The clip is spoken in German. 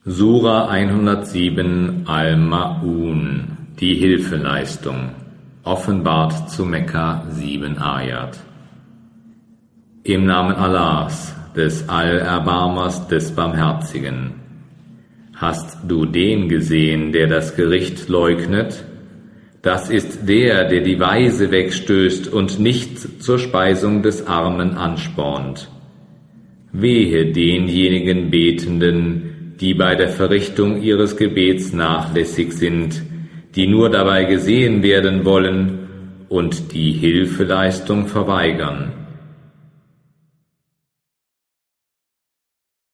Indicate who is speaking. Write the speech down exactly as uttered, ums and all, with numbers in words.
Speaker 1: Sura hundertsieben Al-Ma'un, die Hilfeleistung, offenbart zu Mekka sieben Ayat. Im Namen Allahs, des Allerbarmers, des Barmherzigen. Hast du den gesehen, der das Gericht leugnet? Das ist der, der die Weise wegstößt und nicht zur Speisung des Armen anspornt. Wehe denjenigen Betenden, die bei der Verrichtung ihres Gebets nachlässig sind, die nur dabei gesehen werden wollen und die Hilfeleistung verweigern.